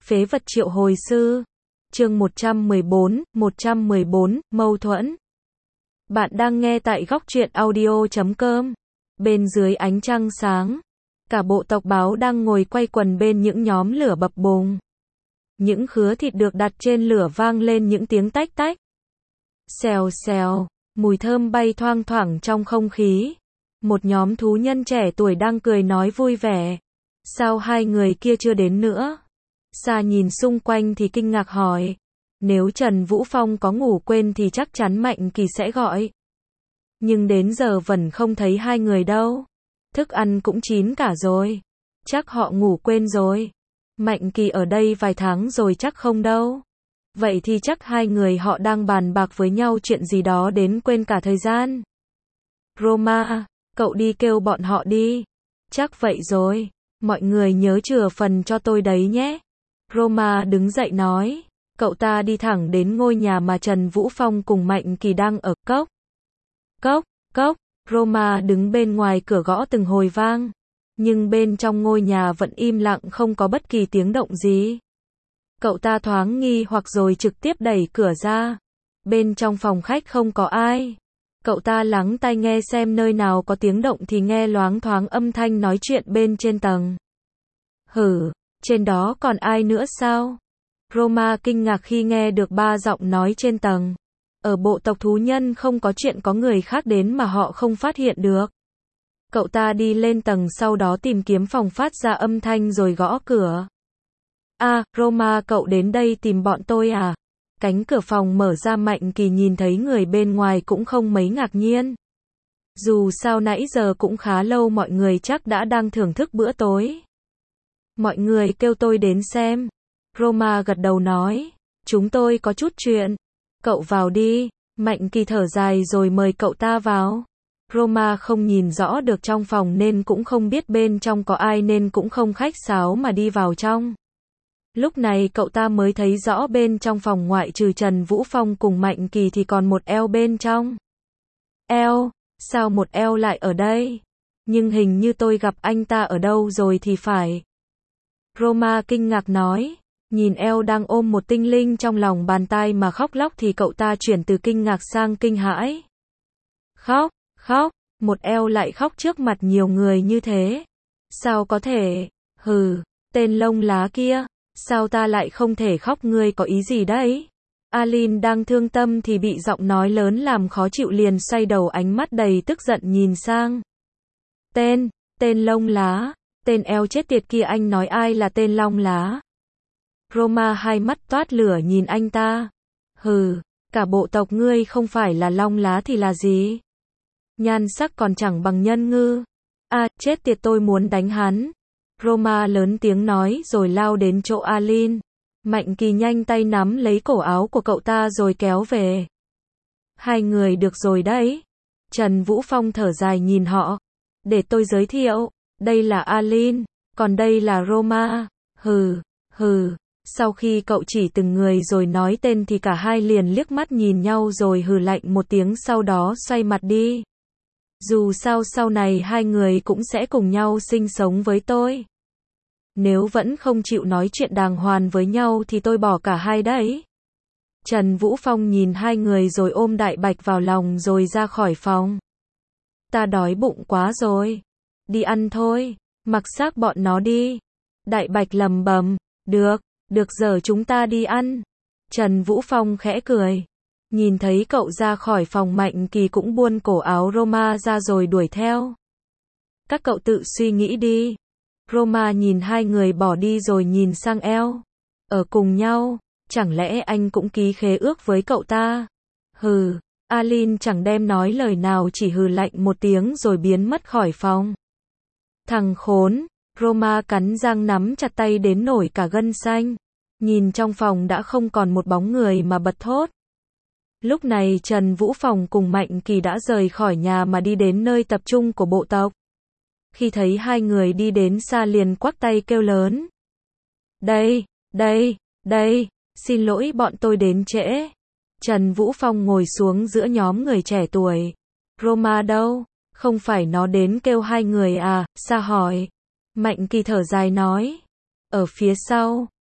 Phế vật triệu hồi sư. Chương 114, mâu thuẫn. Bạn đang nghe tại góc truyện audio.com. Bên dưới ánh trăng sáng, cả bộ tộc báo đang ngồi quay quần bên những nhóm lửa bập bùng. Những khứa thịt được đặt trên lửa vang lên những tiếng tách tách. Xèo xèo, mùi thơm bay thoang thoảng trong không khí. Một nhóm thú nhân trẻ tuổi đang cười nói vui vẻ. Sao hai người kia chưa đến nữa? Sa nhìn xung quanh thì kinh ngạc hỏi. Nếu Trần Vũ Phong có ngủ quên thì chắc chắn Mạnh Kỳ sẽ gọi. Nhưng đến giờ vẫn không thấy hai người đâu. Thức ăn cũng chín cả rồi. Chắc họ ngủ quên rồi. Mạnh Kỳ ở đây vài tháng rồi chắc không đâu. Vậy thì chắc hai người họ đang bàn bạc với nhau chuyện gì đó đến quên cả thời gian. Roma, cậu đi kêu bọn họ đi. Chắc vậy rồi. Mọi người nhớ chừa phần cho tôi đấy nhé. Roma đứng dậy nói. Cậu ta đi thẳng đến ngôi nhà mà Trần Vũ Phong cùng Mạnh Kỳ đang ở. Cốc. Cốc, cốc. Roma đứng bên ngoài cửa gõ từng hồi vang. Nhưng bên trong ngôi nhà vẫn im lặng, không có bất kỳ tiếng động gì. Cậu ta thoáng nghi hoặc rồi trực tiếp đẩy cửa ra. Bên trong phòng khách không có ai. Cậu ta lắng tai nghe xem nơi nào có tiếng động thì nghe loáng thoáng âm thanh nói chuyện bên trên tầng. Hử, trên đó còn ai nữa sao? Roma kinh ngạc khi nghe được ba giọng nói trên tầng. Ở bộ tộc thú nhân không có chuyện có người khác đến mà họ không phát hiện được. Cậu ta đi lên tầng sau đó tìm kiếm phòng phát ra âm thanh rồi gõ cửa. Roma, cậu đến đây tìm bọn tôi à? Cánh cửa phòng mở ra, Mạnh Kỳ nhìn thấy người bên ngoài cũng không mấy ngạc nhiên. Dù sao nãy giờ cũng khá lâu, mọi người chắc đã đang thưởng thức bữa tối. Mọi người kêu tôi đến xem. Roma gật đầu nói. Chúng tôi có chút chuyện. Cậu vào đi. Mạnh Kỳ thở dài rồi mời cậu ta vào. Roma không nhìn rõ được trong phòng nên cũng không biết bên trong có ai nên cũng không khách sáo mà đi vào trong. Lúc này cậu ta mới thấy rõ bên trong phòng ngoại trừ Trần Vũ Phong cùng Mạnh Kỳ thì còn một eo bên trong. Eo? Sao một eo lại ở đây? Nhưng hình như tôi gặp anh ta ở đâu rồi thì phải. Roma kinh ngạc nói. Nhìn eo đang ôm một tinh linh trong lòng bàn tay mà khóc lóc thì cậu ta chuyển từ kinh ngạc sang kinh hãi. Khóc, một eo lại khóc trước mặt nhiều người như thế. Sao có thể? Hừ, tên lông lá kia. Sao ta lại không thể khóc, ngươi có ý gì đấy? Alin đang thương tâm thì bị giọng nói lớn làm khó chịu, liền xoay đầu, ánh mắt đầy tức giận nhìn sang. Tên lông lá, tên eo chết tiệt kia, anh nói ai là tên lông lá? Roma hai mắt toát lửa nhìn anh ta. Hừ, cả bộ tộc ngươi không phải là lông lá thì là gì? Nhan sắc còn chẳng bằng nhân ngư. Chết tiệt, tôi muốn đánh hắn. Roma lớn tiếng nói rồi lao đến chỗ Alin. Mạnh Kỳ nhanh tay nắm lấy cổ áo của cậu ta rồi kéo về. Hai người được rồi đấy. Trần Vũ Phong thở dài nhìn họ. Để tôi giới thiệu. Đây là Alin. Còn đây là Roma. Hừ. Sau khi cậu chỉ từng người rồi nói tên thì cả hai liền liếc mắt nhìn nhau rồi hừ lạnh một tiếng, sau đó xoay mặt đi. Dù sao sau này hai người cũng sẽ cùng nhau sinh sống với tôi. Nếu vẫn không chịu nói chuyện đàng hoàng với nhau thì tôi bỏ cả hai đấy. Trần Vũ Phong nhìn hai người rồi ôm Đại Bạch vào lòng rồi ra khỏi phòng. Ta đói bụng quá rồi. Đi ăn thôi. Mặc xác bọn nó đi. Đại Bạch lầm bầm. Được giờ chúng ta đi ăn. Trần Vũ Phong khẽ cười. Nhìn thấy cậu ra khỏi phòng, Mạnh Kỳ cũng buông cổ áo Roma ra rồi đuổi theo. Các cậu tự suy nghĩ đi. Roma nhìn hai người bỏ đi rồi nhìn sang eo. Ở cùng nhau, chẳng lẽ anh cũng ký khế ước với cậu ta? Hừ, Alin chẳng đem nói lời nào, chỉ hừ lạnh một tiếng rồi biến mất khỏi phòng. Thằng khốn, Roma cắn răng nắm chặt tay đến nổi cả gân xanh. Nhìn trong phòng đã không còn một bóng người mà bật thốt. Lúc này Trần Vũ Phong cùng Mạnh Kỳ đã rời khỏi nhà mà đi đến nơi tập trung của bộ tộc. Khi thấy hai người đi đến xa liền quắc tay kêu lớn. Đây, xin lỗi bọn tôi đến trễ. Trần Vũ Phong ngồi xuống giữa nhóm người trẻ tuổi. Roma đâu? Không phải nó đến kêu hai người à? Sa hỏi. Mạnh Kỳ thở dài nói. Ở phía sau.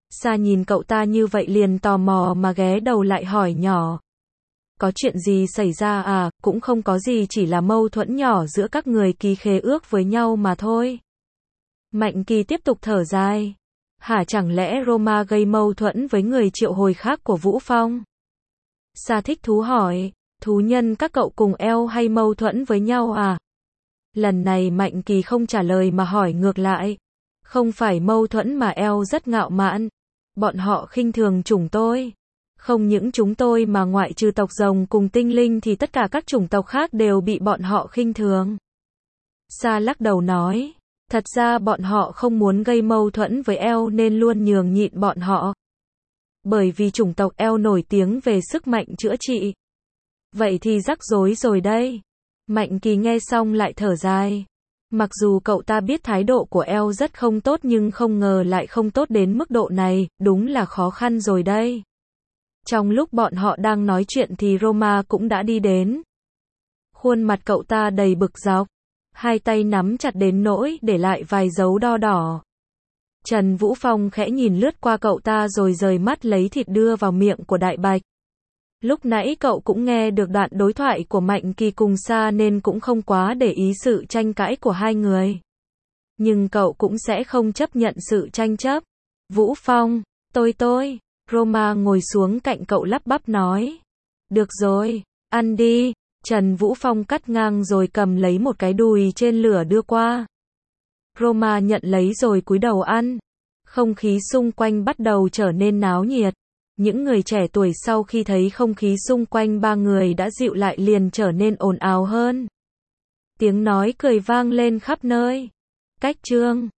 Sa nhìn cậu ta như vậy liền tò mò mà ghé đầu lại hỏi nhỏ. Có chuyện gì xảy ra à? Cũng không có gì, chỉ là mâu thuẫn nhỏ giữa các người ký khế ước với nhau mà thôi. Mạnh Kỳ tiếp tục thở dài. Hả, chẳng lẽ Roma gây mâu thuẫn với người triệu hồi khác của Vũ Phong? Sa thích thú hỏi, thú nhân các cậu cùng eo hay mâu thuẫn với nhau à? Lần này Mạnh Kỳ không trả lời mà hỏi ngược lại. Không phải mâu thuẫn mà eo rất ngạo mạn. Bọn họ khinh thường chúng tôi. Không những chúng tôi mà ngoại trừ tộc rồng cùng tinh linh thì tất cả các chủng tộc khác đều bị bọn họ khinh thường. Sa lắc đầu nói, thật ra bọn họ không muốn gây mâu thuẫn với eo nên luôn nhường nhịn bọn họ. Bởi vì chủng tộc eo nổi tiếng về sức mạnh chữa trị. Vậy thì rắc rối rồi đây. Mạnh Kỳ nghe xong lại thở dài. Mặc dù cậu ta biết thái độ của eo rất không tốt nhưng không ngờ lại không tốt đến mức độ này, đúng là khó khăn rồi đây. Trong lúc bọn họ đang nói chuyện thì Roma cũng đã đi đến. Khuôn mặt cậu ta đầy bực dọc, hai tay nắm chặt đến nỗi để lại vài dấu đo đỏ. Trần Vũ Phong khẽ nhìn lướt qua cậu ta rồi rời mắt lấy thịt đưa vào miệng của Đại Bạch. Lúc nãy cậu cũng nghe được đoạn đối thoại của Mạnh Kỳ cùng Sa nên cũng không quá để ý sự tranh cãi của hai người. Nhưng cậu cũng sẽ không chấp nhận sự tranh chấp. Vũ Phong, tôi. Roma ngồi xuống cạnh cậu lắp bắp nói. Được rồi, ăn đi. Trần Vũ Phong cắt ngang rồi cầm lấy một cái đùi trên lửa đưa qua. Roma nhận lấy rồi cúi đầu ăn. Không khí xung quanh bắt đầu trở nên náo nhiệt. Những người trẻ tuổi sau khi thấy không khí xung quanh ba người đã dịu lại liền trở nên ồn ào hơn. Tiếng nói cười vang lên khắp nơi. Cách chương